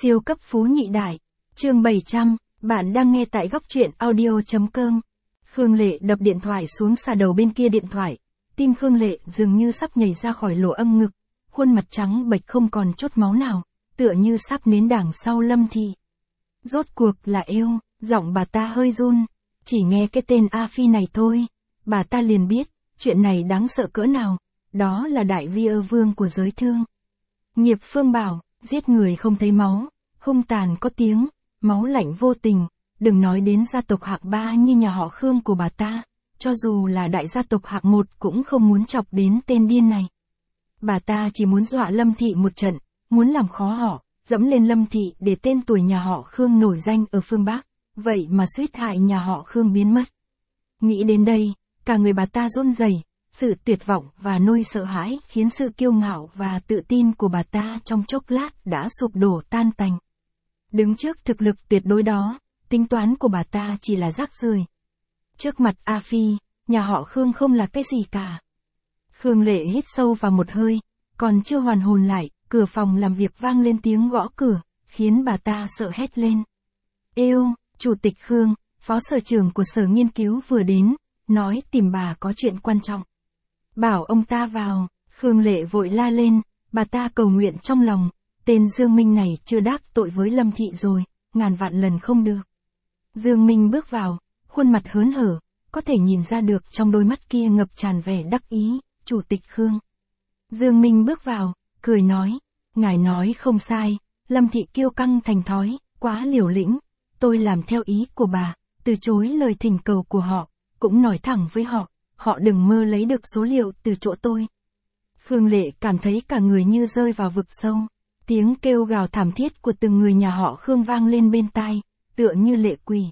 Siêu cấp phú nhị đại. Chương 700, bạn đang nghe tại góc truyện audio.com. Khương Lệ đập điện thoại xuống xà đầu bên kia điện thoại. Tim Khương Lệ dường như sắp nhảy ra khỏi lỗ âm ngực. Khuôn mặt trắng bệch không còn chút máu nào, tựa như sắp nến đằng sau Lâm Thị. Rốt cuộc là yêu, giọng bà ta hơi run. Chỉ nghe cái tên A Phi này thôi, bà ta liền biết, chuyện này đáng sợ cỡ nào. Đó là đại vi vương của giới thương. Nghiệp Phương bảo, giết người không thấy máu, hung tàn có tiếng, máu lạnh vô tình, đừng nói đến gia tộc hạng 3 như nhà họ Khương của bà ta, cho dù là đại gia tộc hạng 1 cũng không muốn chọc đến tên điên này. Bà ta chỉ muốn dọa Lâm Thị một trận, muốn làm khó họ, dẫm lên Lâm Thị để tên tuổi nhà họ Khương nổi danh ở phương Bắc, vậy mà suýt hại nhà họ Khương biến mất. Nghĩ đến đây, cả người bà ta run rẩy. Sự tuyệt vọng và nỗi sợ hãi khiến sự kiêu ngạo và tự tin của bà ta trong chốc lát đã sụp đổ tan tành. Đứng trước thực lực tuyệt đối đó, tính toán của bà ta chỉ là rác rưởi. Trước mặt A Phi, nhà họ Khương không là cái gì cả. Khương Lệ hít sâu vào một hơi, còn chưa hoàn hồn lại, cửa phòng làm việc vang lên tiếng gõ cửa, khiến bà ta sợ hét lên. Êu, Chủ tịch Khương, Phó Sở trưởng của Sở Nghiên cứu vừa đến, nói tìm bà có chuyện quan trọng. Bảo ông ta vào, Khương Lệ vội la lên, bà ta cầu nguyện trong lòng, tên Dương Minh này chưa đắc tội với Lâm Thị rồi, ngàn vạn lần không được. Dương Minh bước vào, khuôn mặt hớn hở, có thể nhìn ra được trong đôi mắt kia ngập tràn vẻ đắc ý, Chủ tịch Khương. Dương Minh bước vào, cười nói, ngài nói không sai, Lâm Thị kiêu căng thành thói, quá liều lĩnh, tôi làm theo ý của bà, từ chối lời thỉnh cầu của họ, cũng nói thẳng với họ. Họ đừng mơ lấy được số liệu từ chỗ tôi. Khương Lệ cảm thấy cả người như rơi vào vực sâu. Tiếng kêu gào thảm thiết của từng người nhà họ Khương vang lên bên tai, tựa như lệ quỷ.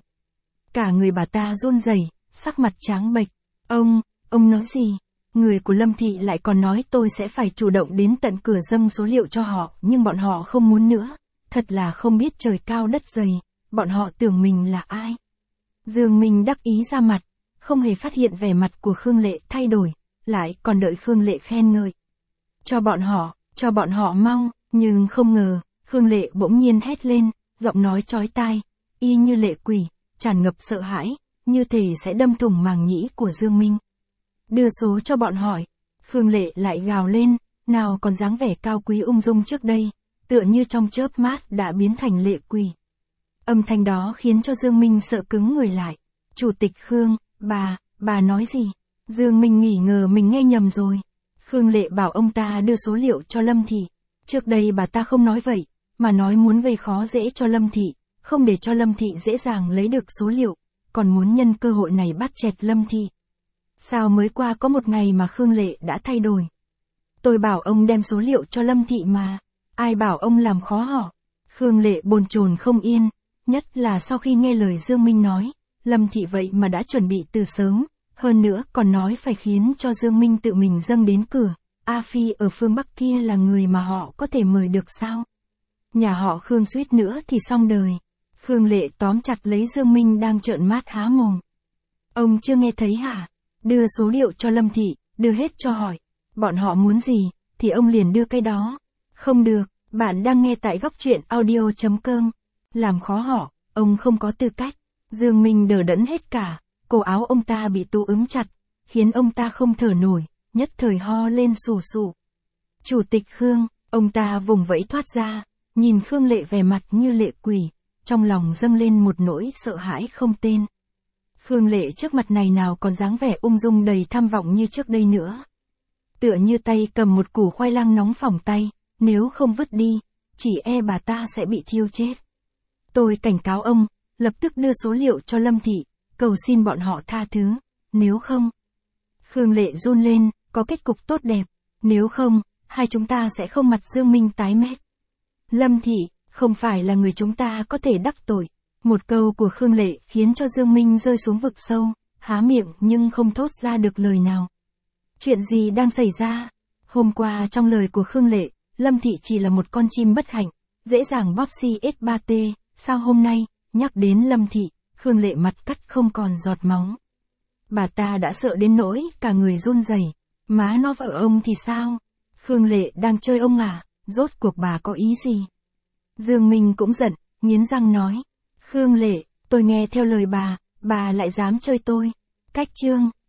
Cả người bà ta run rẩy, sắc mặt trắng bệch. Ông nói gì? Người của Lâm Thị lại còn nói tôi sẽ phải chủ động đến tận cửa dâng số liệu cho họ, nhưng bọn họ không muốn nữa. Thật là không biết trời cao đất dày, bọn họ tưởng mình là ai? Dương Minh đắc ý ra mặt. Không hề phát hiện vẻ mặt của Khương Lệ thay đổi, lại còn đợi Khương Lệ khen ngợi. Cho bọn họ mau, nhưng không ngờ, Khương Lệ bỗng nhiên hét lên, giọng nói chói tai, y như lệ quỷ, tràn ngập sợ hãi, như thể sẽ đâm thủng màng nhĩ của Dương Minh. Đưa số cho bọn hỏi, Khương Lệ lại gào lên, nào còn dáng vẻ cao quý ung dung trước đây, tựa như trong chớp mắt đã biến thành lệ quỷ. Âm thanh đó khiến cho Dương Minh sợ cứng người lại. Chủ tịch Khương, bà nói gì? Dương Minh nghi ngờ mình nghe nhầm rồi. Khương Lệ bảo ông ta đưa số liệu cho Lâm Thị. Trước đây bà ta không nói vậy, mà nói muốn gây khó dễ cho Lâm Thị, không để cho Lâm Thị dễ dàng lấy được số liệu, còn muốn nhân cơ hội này bắt chẹt Lâm Thị. Sao mới qua có một ngày mà Khương Lệ đã thay đổi? Tôi bảo ông đem số liệu cho Lâm Thị mà, ai bảo ông làm khó họ? Khương Lệ bồn chồn không yên, nhất là sau khi nghe lời Dương Minh nói. Lâm Thị vậy mà đã chuẩn bị từ sớm, hơn nữa còn nói phải khiến cho Dương Minh tự mình dâng đến cửa. A Phi ở phương Bắc kia là người mà họ có thể mời được sao? Nhà họ Khương suýt nữa thì xong đời. Khương Lệ tóm chặt lấy Dương Minh đang trợn mắt há mồm. Ông chưa nghe thấy hả? Đưa số liệu cho Lâm Thị, đưa hết cho hỏi. Bọn họ muốn gì, thì ông liền đưa cái đó. Không được, bạn đang nghe tại góc truyện audio.com. Làm khó họ, ông không có tư cách. Dương Minh đờ đẫn hết cả, cổ áo ông ta bị tù úm chặt, khiến ông ta không thở nổi, nhất thời ho lên sù sụ. Chủ tịch Khương, ông ta vùng vẫy thoát ra, nhìn Khương Lệ vẻ mặt như lệ quỷ, trong lòng dâng lên một nỗi sợ hãi không tên. Khương Lệ trước mặt này nào còn dáng vẻ ung dung đầy tham vọng như trước đây nữa. Tựa như tay cầm một củ khoai lang nóng phỏng tay, nếu không vứt đi, chỉ e bà ta sẽ bị thiêu chết. Tôi cảnh cáo ông. Lập tức đưa số liệu cho Lâm Thị, cầu xin bọn họ tha thứ, nếu không. Khương Lệ run lên, có kết cục tốt đẹp, nếu không, hai chúng ta sẽ không mặt Dương Minh tái mét. Lâm Thị, không phải là người chúng ta có thể đắc tội. Một câu của Khương Lệ khiến cho Dương Minh rơi xuống vực sâu, há miệng nhưng không thốt ra được lời nào. Chuyện gì đang xảy ra? Hôm qua trong lời của Khương Lệ, Lâm Thị chỉ là một con chim bất hạnh, dễ dàng bóp CS3T, sao hôm nay? Nhắc đến Lâm Thị, Khương Lệ mặt cắt không còn giọt máu. Bà ta đã sợ đến nỗi cả người run rẩy. Má nó vợ ông thì sao? Khương Lệ đang chơi ông à? Rốt cuộc bà có ý gì? Dương Minh cũng giận, nghiến răng nói. Khương Lệ, tôi nghe theo lời bà lại dám chơi tôi. Cách chương.